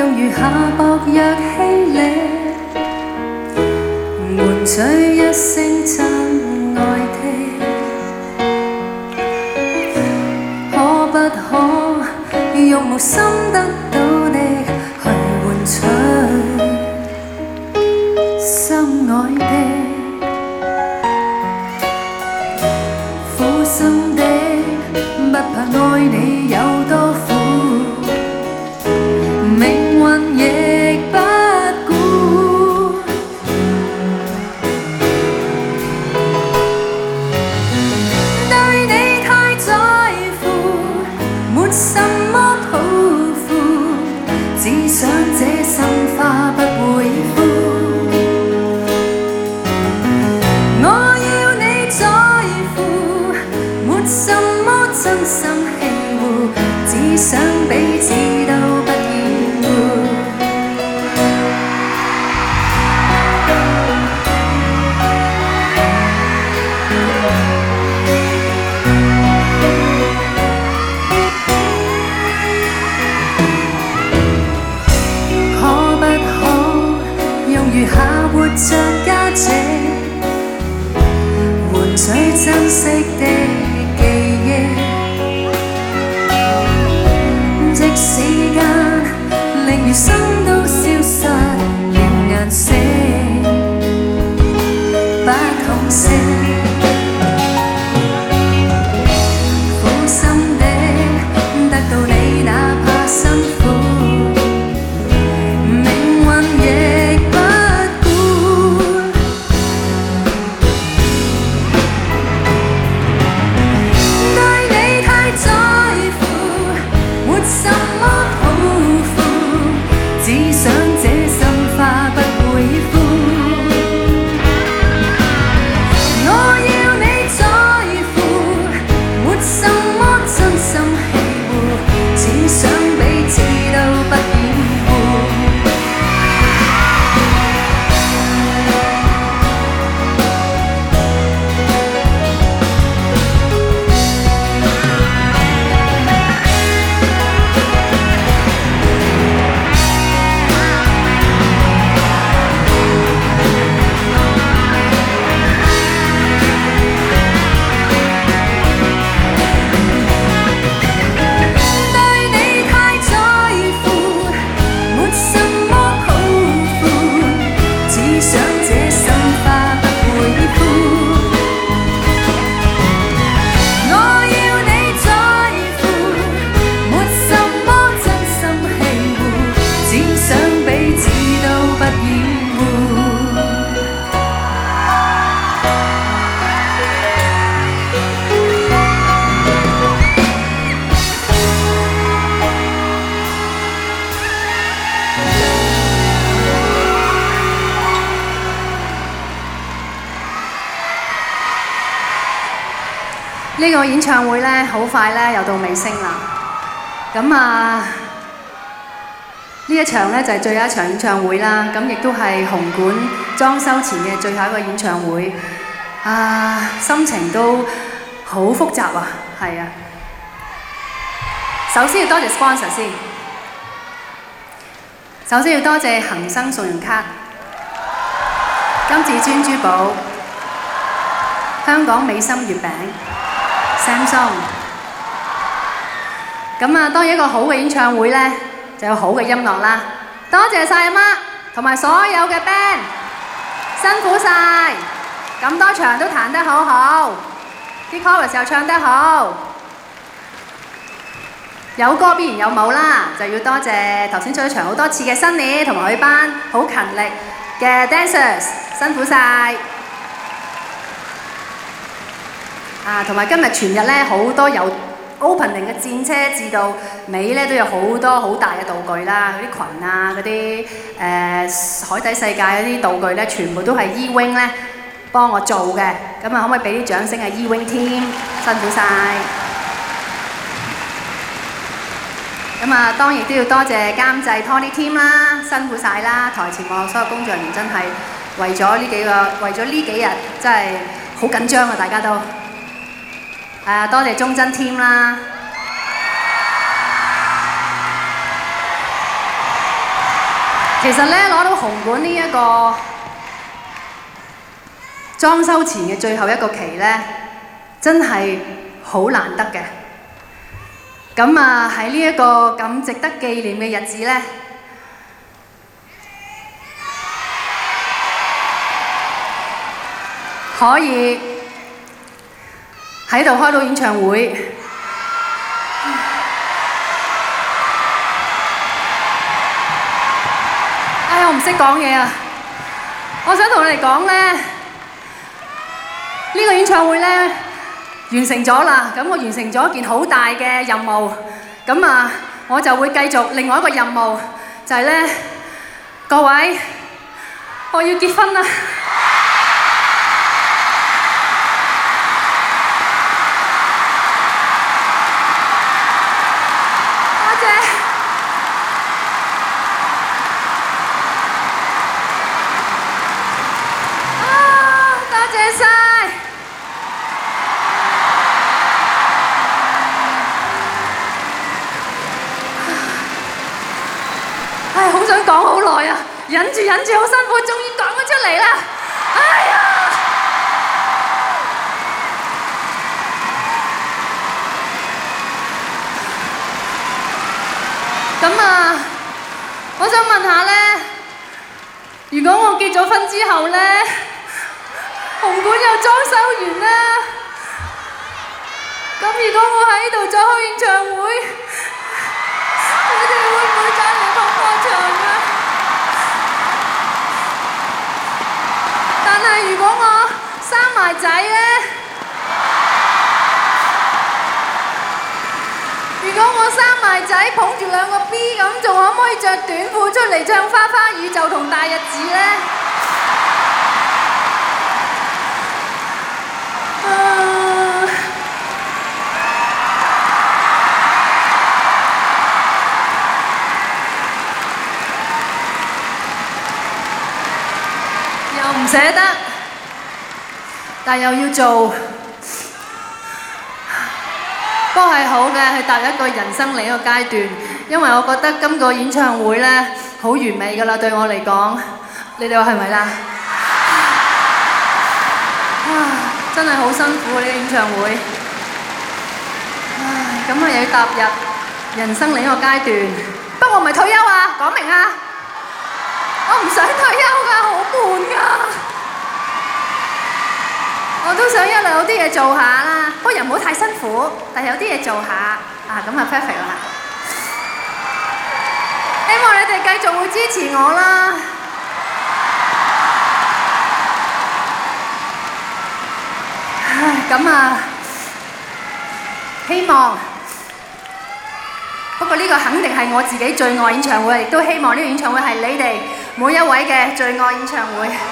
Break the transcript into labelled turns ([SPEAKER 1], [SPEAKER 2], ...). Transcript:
[SPEAKER 1] 用餘下薄弱氣力，換取一聲真愛的。可不可用無心得到的去換取心愛的？苦心的不怕愛你有多苦，命運亦不顧。對你太在乎，沒什麼抱負，只想這心花不會枯。我要你在乎，沒什麼真心欺護，只想彼此都不厭惡。可不可用餘下活着價值，換取珍惜的記憶？即使間令餘生都消失了顏色，不痛惜。苦心的得到你，哪怕辛苦，命運亦不顧。對你太在乎，沒什麼抱負，只想這心花不會枯。我要你在乎，沒什麼真心欺護，只想彼此都不厭惡。對你太在乎，沒什麼抱負，只想這心花不會枯。我要你在乎，沒什麼真心欺護，只想彼此都不厭惡。呢個演唱會呢，好快呢又到尾聲啦。咁呢一場呢，就係最後一場演唱會啦。咁亦都係紅館裝修前嘅最後一個演唱會。心情都好複雜啊，係啊。首先要多謝 sponsor 先。首先要多謝恒生信用卡、金至尊珠寶、香港美心月餅、Samsung。咁當然一個好嘅演唱會呢，就有好嘅音樂啦。多謝晒阿媽同埋所有嘅 band， 辛苦晒，咁多場都彈得好好，啲 chorus 又唱得好。有歌必然有舞啦，就要多謝頭先出咗場好多次嘅Sunny同埋佢班好勤力嘅 dancers， 辛苦晒。同埋今日全日咧好多由 opening 嘅戰車至到尾咧都有好多好大嘅道具啦，嗰啲裙啊，嗰啲海底世界嗰啲道具咧，全部都係 E-Wing 咧幫我做嘅。咁可唔可以俾啲掌聲啊 E-Wing team， 辛苦晒。咁當然都要多謝監製 Tony Team 啦，辛苦晒啦！台前幕後所有工作人員真係為咗呢幾日真係好緊張啊！大家都多謝忠真 Team 啦。 其實咧攞到紅館呢一個裝修前嘅最後一個期咧，真係好難得嘅。咁啊喺呢一個咁值得紀念嘅日子咧，可以喺度開到演唱會。我唔識講嘢啊！我想同你哋講咧，呢個演唱會咧完成咗啦。咁我完成咗一件好大嘅任務。咁啊，我就會繼續另外一個任務，就係咧，各位，我要結婚啦！多謝。好想講好耐啊，忍住好辛苦，終於講咗出嚟啦！哎呀！咁啊，我想問下咧，如果我結咗婚之後咧，紅館又裝修完啦，咁如果我喺度再開演唱會，你哋會唔會再嚟捧我場啊？但係如果我生埋仔咧，如果我生埋仔捧住兩個 B 咁，仲可唔可以着短褲出嚟唱《花花宇宙》同《大日子》咧？又唔捨得，但又要做，不過係好嘅，去踏一個人生另一個階段。因為我覺得今個演唱會呢好完美㗎啦，對我嚟講，你哋話係咪啦？真係好辛苦呢個演唱會。咁啊又要踏入人生另一個階段。不過我唔係退休啊，講明啊！我唔想退休㗎，好悶㗎。我都想一路有啲嘢做下啦，不過又唔好太辛苦，但係有啲嘢做下咁啊 perfect 啦。希望你哋繼續會支持我啦。咁啊，希望。不過呢個肯定係我自己最愛演唱會，亦都希望呢個演唱會係你哋每一位嘅最愛演唱會。